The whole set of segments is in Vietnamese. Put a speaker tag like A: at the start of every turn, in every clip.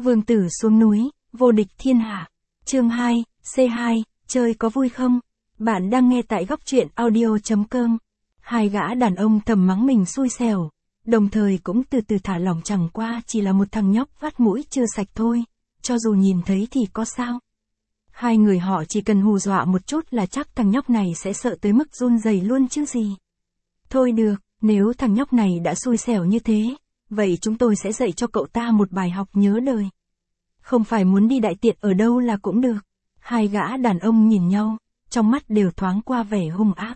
A: Vương tử xuống núi, vô địch thiên hạ. Chương 2, C2, chơi có vui không? Bạn đang nghe tại góc truyện audio.com. Hai gã đàn ông thầm mắng mình xui xẻo, đồng thời cũng từ từ thả lỏng, chẳng qua chỉ là một thằng nhóc vắt mũi chưa sạch thôi, cho dù nhìn thấy thì có sao. Hai người họ chỉ cần hù dọa một chút là chắc thằng nhóc này sẽ sợ tới mức run rẩy luôn chứ gì. Thôi được, nếu thằng nhóc này đã xui xẻo như thế, vậy chúng tôi sẽ dạy cho cậu ta một bài học nhớ đời. Không phải muốn đi đại tiện ở đâu là cũng được. Hai gã đàn ông nhìn nhau, trong mắt đều thoáng qua vẻ hung ác.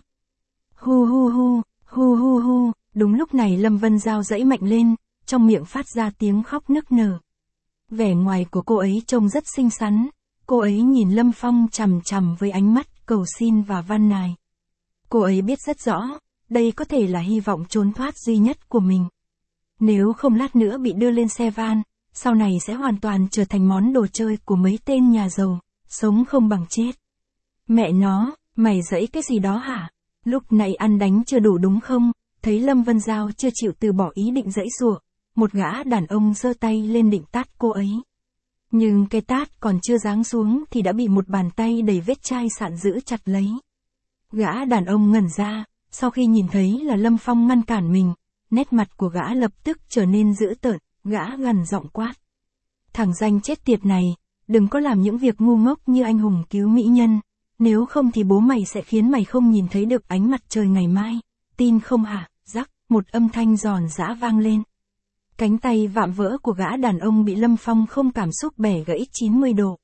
A: Hu hu hu, hu hu hu, đúng lúc này Lâm Vân Giao giãy mạnh lên, trong miệng phát ra tiếng khóc nức nở. Vẻ ngoài của cô ấy trông rất xinh xắn, cô ấy nhìn Lâm Phong chằm chằm với ánh mắt cầu xin và van nài. Cô ấy biết rất rõ, đây có thể là hy vọng trốn thoát duy nhất của mình. Nếu không lát nữa bị đưa lên xe van, sau này sẽ hoàn toàn trở thành món đồ chơi của mấy tên nhà giàu, sống không bằng chết. Mẹ nó, mày giãy cái gì đó hả? Lúc nãy ăn đánh chưa đủ đúng không? Thấy Lâm Vân Giao chưa chịu từ bỏ ý định giãy giụa, một gã đàn ông giơ tay lên định tát cô ấy. Nhưng cái tát còn chưa giáng xuống thì đã bị một bàn tay đầy vết chai sạn giữ chặt lấy. Gã đàn ông ngẩn ra, sau khi nhìn thấy là Lâm Phong ngăn cản mình, nét mặt của gã lập tức trở nên dữ tợn, gã gằn giọng quát. Thằng danh chết tiệt này, đừng có làm những việc ngu ngốc như anh hùng cứu mỹ nhân, nếu không thì bố mày sẽ khiến mày không nhìn thấy được ánh mặt trời ngày mai, tin không hả? Rắc, một âm thanh giòn giã vang lên. Cánh tay vạm vỡ của gã đàn ông bị Lâm Phong không cảm xúc bẻ gãy 90 độ.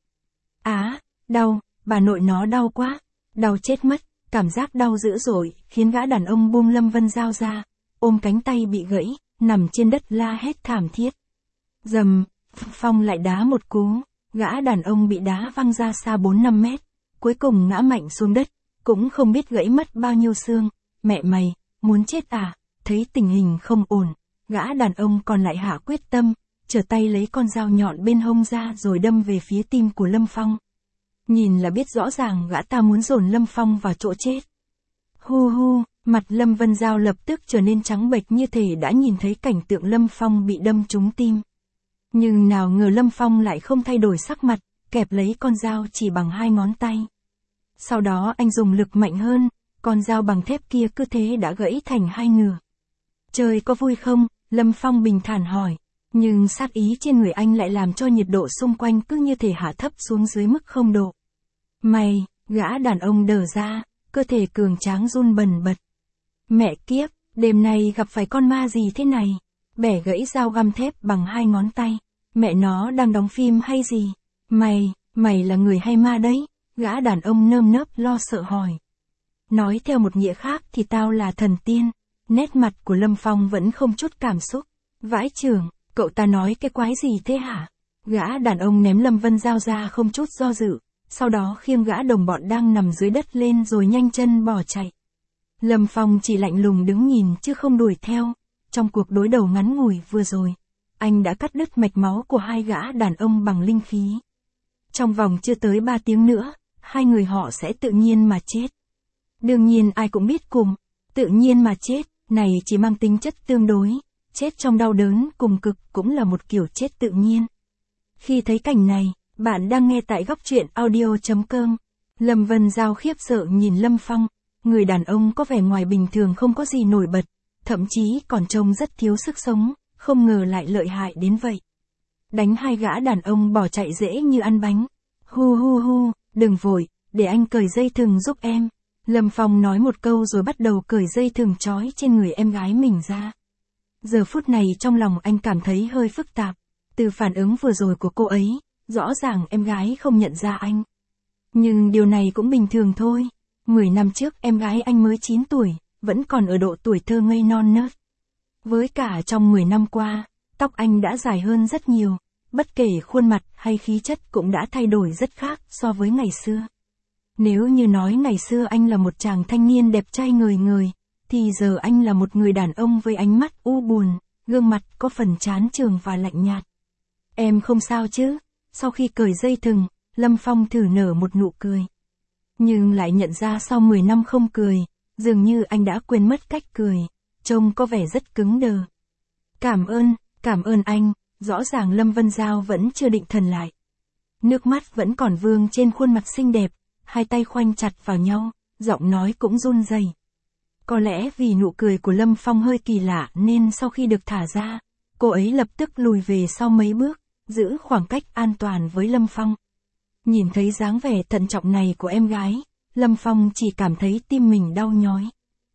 A: Á, đau, bà nội nó đau quá, đau chết mất, cảm giác đau dữ dội, khiến gã đàn ông buông Lâm Vân Giao ra, ôm cánh tay bị gãy, nằm trên đất la hét thảm thiết. Dầm, Phong lại đá một cú, gã đàn ông bị đá văng ra xa 4-5 mét, cuối cùng ngã mạnh xuống đất, cũng không biết gãy mất bao nhiêu xương. Mẹ mày, muốn chết à? Thấy tình hình không ổn, gã đàn ông còn lại hạ quyết tâm, trở tay lấy con dao nhọn bên hông ra rồi đâm về phía tim của Lâm Phong. Nhìn là biết rõ ràng gã ta muốn dồn Lâm Phong vào chỗ chết. Hu hu, mặt Lâm Vân Giao lập tức trở nên trắng bệch như thể đã nhìn thấy cảnh tượng Lâm Phong bị đâm trúng tim. Nhưng nào ngờ Lâm Phong lại không thay đổi sắc mặt, kẹp lấy con dao chỉ bằng 2 ngón tay. Sau đó anh dùng lực mạnh hơn, con dao bằng thép kia cứ thế đã gãy thành 2 nửa. Chơi có vui không? Lâm Phong bình thản hỏi. Nhưng sát ý trên người anh lại làm cho nhiệt độ xung quanh cứ như thể hạ thấp xuống dưới mức 0 độ. Mày, gã đàn ông đờ ra, cơ thể cường tráng run bần bật. Mẹ kiếp, đêm nay gặp phải con ma gì thế này? Bẻ gãy dao găm thép bằng 2 ngón tay. Mẹ nó đang đóng phim hay gì? Mày là người hay ma đấy? Gã đàn ông nơm nớp lo sợ hỏi. Nói theo một nghĩa khác thì tao là thần tiên. Nét mặt của Lâm Phong vẫn không chút cảm xúc. Vãi chưởng, cậu ta nói cái quái gì thế hả? Gã đàn ông ném Lâm Vân Giao ra không chút do dự, sau đó khiêng gã đồng bọn đang nằm dưới đất lên rồi nhanh chân bỏ chạy. Lâm Phong chỉ lạnh lùng đứng nhìn chứ không đuổi theo. Trong cuộc đối đầu ngắn ngủi vừa rồi, anh đã cắt đứt mạch máu của hai gã đàn ông bằng linh khí. Trong vòng chưa tới 3 tiếng nữa, hai người họ sẽ tự nhiên mà chết. Đương nhiên ai cũng biết cùng, tự nhiên mà chết, này chỉ mang tính chất tương đối, chết trong đau đớn cùng cực cũng là một kiểu chết tự nhiên. Khi thấy cảnh này, bạn đang nghe tại góc truyện audio.com. Lâm Vân Giao khiếp sợ nhìn Lâm Phong, người đàn ông có vẻ ngoài bình thường không có gì nổi bật, thậm chí còn trông rất thiếu sức sống, không ngờ lại lợi hại đến vậy. Đánh hai gã đàn ông bỏ chạy dễ như ăn bánh. Hu hu hu, đừng vội, để anh cởi dây thừng giúp em. Lâm Phong nói một câu rồi bắt đầu cởi dây thừng trói trên người em gái mình ra. Giờ phút này trong lòng anh cảm thấy hơi phức tạp. Từ phản ứng vừa rồi của cô ấy, rõ ràng em gái không nhận ra anh. Nhưng điều này cũng bình thường thôi. 10 năm trước em gái anh mới 9 tuổi, vẫn còn ở độ tuổi thơ ngây non nớt. Với cả trong 10 năm qua, tóc anh đã dài hơn rất nhiều, bất kể khuôn mặt hay khí chất cũng đã thay đổi rất khác so với ngày xưa. Nếu như nói ngày xưa anh là một chàng thanh niên đẹp trai ngời ngời, thì giờ anh là một người đàn ông với ánh mắt u buồn, gương mặt có phần chán chường và lạnh nhạt. Em không sao chứ? Sau khi cởi dây thừng, Lâm Phong thử nở một nụ cười. Nhưng lại nhận ra sau 10 năm không cười, dường như anh đã quên mất cách cười, trông có vẻ rất cứng đờ. Cảm ơn anh, rõ ràng Lâm Vân Giao vẫn chưa định thần lại. Nước mắt vẫn còn vương trên khuôn mặt xinh đẹp, hai tay khoanh chặt vào nhau, giọng nói cũng run rẩy. Có lẽ vì nụ cười của Lâm Phong hơi kỳ lạ nên sau khi được thả ra, cô ấy lập tức lùi về sau mấy bước, giữ khoảng cách an toàn với Lâm Phong. Nhìn thấy dáng vẻ thận trọng này của em gái, Lâm Phong chỉ cảm thấy tim mình đau nhói.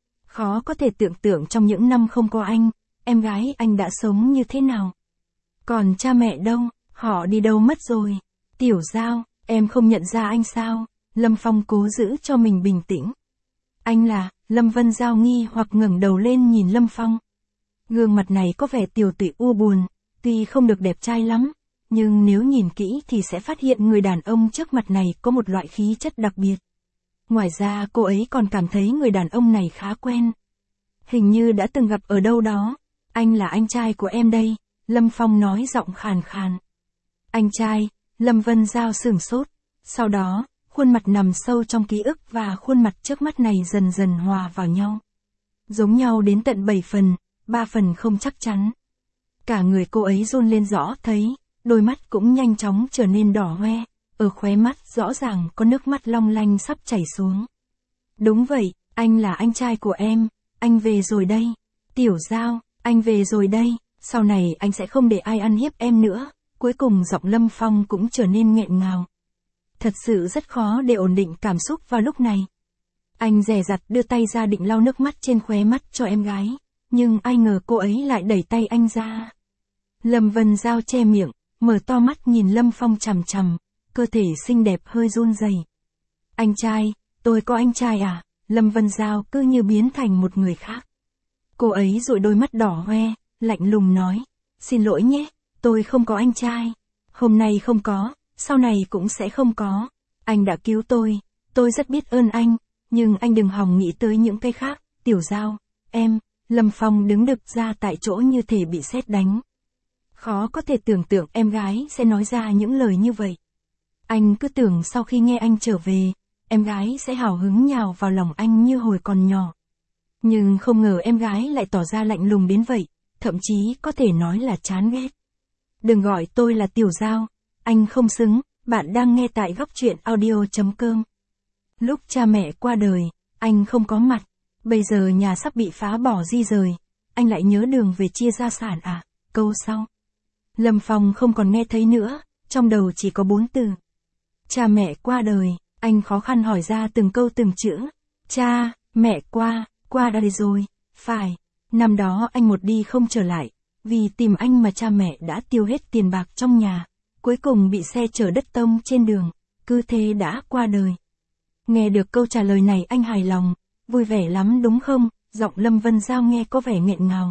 A: Khó có thể tưởng tượng trong những năm không có anh, em gái anh đã sống như thế nào. Còn cha mẹ đâu, họ đi đâu mất rồi. Tiểu Giao, em không nhận ra anh sao? Lâm Phong cố giữ cho mình bình tĩnh. Anh là, Lâm Vân Giao nghi hoặc ngẩng đầu lên nhìn Lâm Phong. Gương mặt này có vẻ tiều tụy u buồn, tuy không được đẹp trai lắm, nhưng nếu nhìn kỹ thì sẽ phát hiện người đàn ông trước mặt này có một loại khí chất đặc biệt. Ngoài ra cô ấy còn cảm thấy người đàn ông này khá quen. Hình như đã từng gặp ở đâu đó. Anh là anh trai của em đây, Lâm Phong nói giọng khàn khàn. Anh trai, Lâm Vân Giao sửng sốt. Sau đó, khuôn mặt nằm sâu trong ký ức và khuôn mặt trước mắt này dần dần hòa vào nhau. Giống nhau đến tận 7 phần, 3 phần không chắc chắn. Cả người cô ấy run lên rõ thấy, đôi mắt cũng nhanh chóng trở nên đỏ hoe, ở khóe mắt rõ ràng có nước mắt long lanh sắp chảy xuống. Đúng vậy, anh là anh trai của em, anh về rồi đây. Tiểu Giao, anh về rồi đây, sau này anh sẽ không để ai ăn hiếp em nữa. Cuối cùng giọng Lâm Phong cũng trở nên nghẹn ngào. Thật sự rất khó để ổn định cảm xúc vào lúc này. Anh dè dặt đưa tay ra định lau nước mắt trên khóe mắt cho em gái, nhưng ai ngờ cô ấy lại đẩy tay anh ra. Lâm Vân Giao che miệng, mở to mắt nhìn Lâm Phong chằm chằm, cơ thể xinh đẹp hơi run rẩy. Anh trai, tôi có anh trai à? Lâm Vân Giao cứ như biến thành một người khác. Cô ấy dụi đôi mắt đỏ hoe, lạnh lùng nói, xin lỗi nhé, tôi không có anh trai. Hôm nay không có, sau này cũng sẽ không có. Anh đã cứu tôi rất biết ơn anh, nhưng anh đừng hòng nghĩ tới những cái khác. Tiểu Giao, em, Lâm Phong đứng đực ra tại chỗ như thể bị sét đánh. Khó có thể tưởng tượng em gái sẽ nói ra những lời như vậy. Anh cứ tưởng sau khi nghe anh trở về, em gái sẽ hào hứng nhào vào lòng anh như hồi còn nhỏ. Nhưng không ngờ em gái lại tỏ ra lạnh lùng đến vậy, thậm chí có thể nói là chán ghét. Đừng gọi tôi là Tiểu Giao, anh không xứng. Bạn đang nghe tại Góc Truyện Audio.com. Lúc cha mẹ qua đời, anh không có mặt. Bây giờ nhà sắp bị phá bỏ di rời, anh lại nhớ đường về chia gia sản à? Câu sau. Lâm Phong không còn nghe thấy nữa, trong đầu chỉ có 4 từ. Cha mẹ qua đời, anh khó khăn hỏi ra từng câu từng chữ. Cha, mẹ qua đời rồi, phải. Năm đó anh một đi không trở lại, vì tìm anh mà cha mẹ đã tiêu hết tiền bạc trong nhà. Cuối cùng bị xe chở đất tông trên đường, cứ thế đã qua đời. Nghe được câu trả lời này anh hài lòng, vui vẻ lắm đúng không? Giọng Lâm Vân Giao nghe có vẻ nghẹn ngào.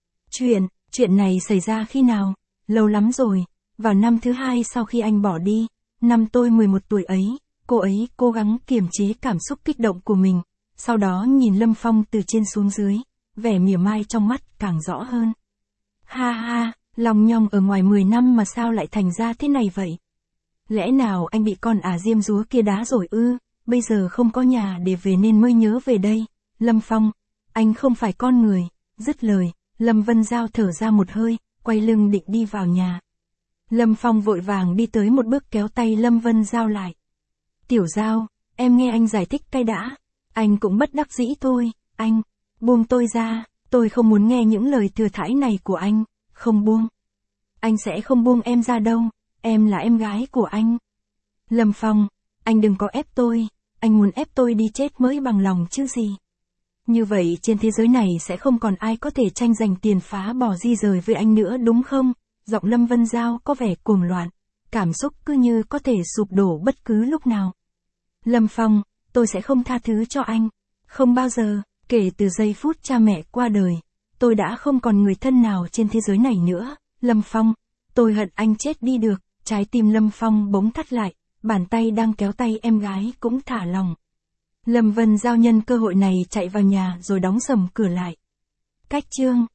A: Chuyện này xảy ra khi nào? Lâu lắm rồi, vào năm thứ 2 sau khi anh bỏ đi, năm tôi 11 tuổi ấy, cô ấy cố gắng kiềm chế cảm xúc kích động của mình, sau đó nhìn Lâm Phong từ trên xuống dưới, vẻ mỉa mai trong mắt càng rõ hơn. Ha ha, lòng nhong ở ngoài 10 năm mà sao lại thành ra thế này vậy? Lẽ nào anh bị con diêm dúa kia đá rồi ư? Bây giờ không có nhà để về nên mới nhớ về đây. Lâm Phong, anh không phải con người. Dứt lời, Lâm Vân Giao thở ra một hơi, quay lưng định đi vào nhà. Lâm Phong vội vàng đi tới một bước kéo tay Lâm Vân Giao lại. Tiểu Giao, em nghe anh giải thích cái đã. Anh cũng bất đắc dĩ thôi, anh, buông tôi ra, tôi không muốn nghe những lời thừa thãi này của anh, không buông. Anh sẽ không buông em ra đâu, em là em gái của anh. Lâm Phong, anh đừng có ép tôi, anh muốn ép tôi đi chết mới bằng lòng chứ gì. Như vậy trên thế giới này sẽ không còn ai có thể tranh giành tiền phá bỏ di rời với anh nữa đúng không? Giọng Lâm Vân Giao có vẻ cuồng loạn, cảm xúc cứ như có thể sụp đổ bất cứ lúc nào. Lâm Phong, tôi sẽ không tha thứ cho anh, không bao giờ, kể từ giây phút cha mẹ qua đời, tôi đã không còn người thân nào trên thế giới này nữa. Lâm Phong, tôi hận anh chết đi được. Trái tim Lâm Phong bỗng thắt lại, bàn tay đang kéo tay em gái cũng thả lỏng. Lâm Vân Giao nhân cơ hội này chạy vào nhà rồi đóng sầm cửa lại. Cách chương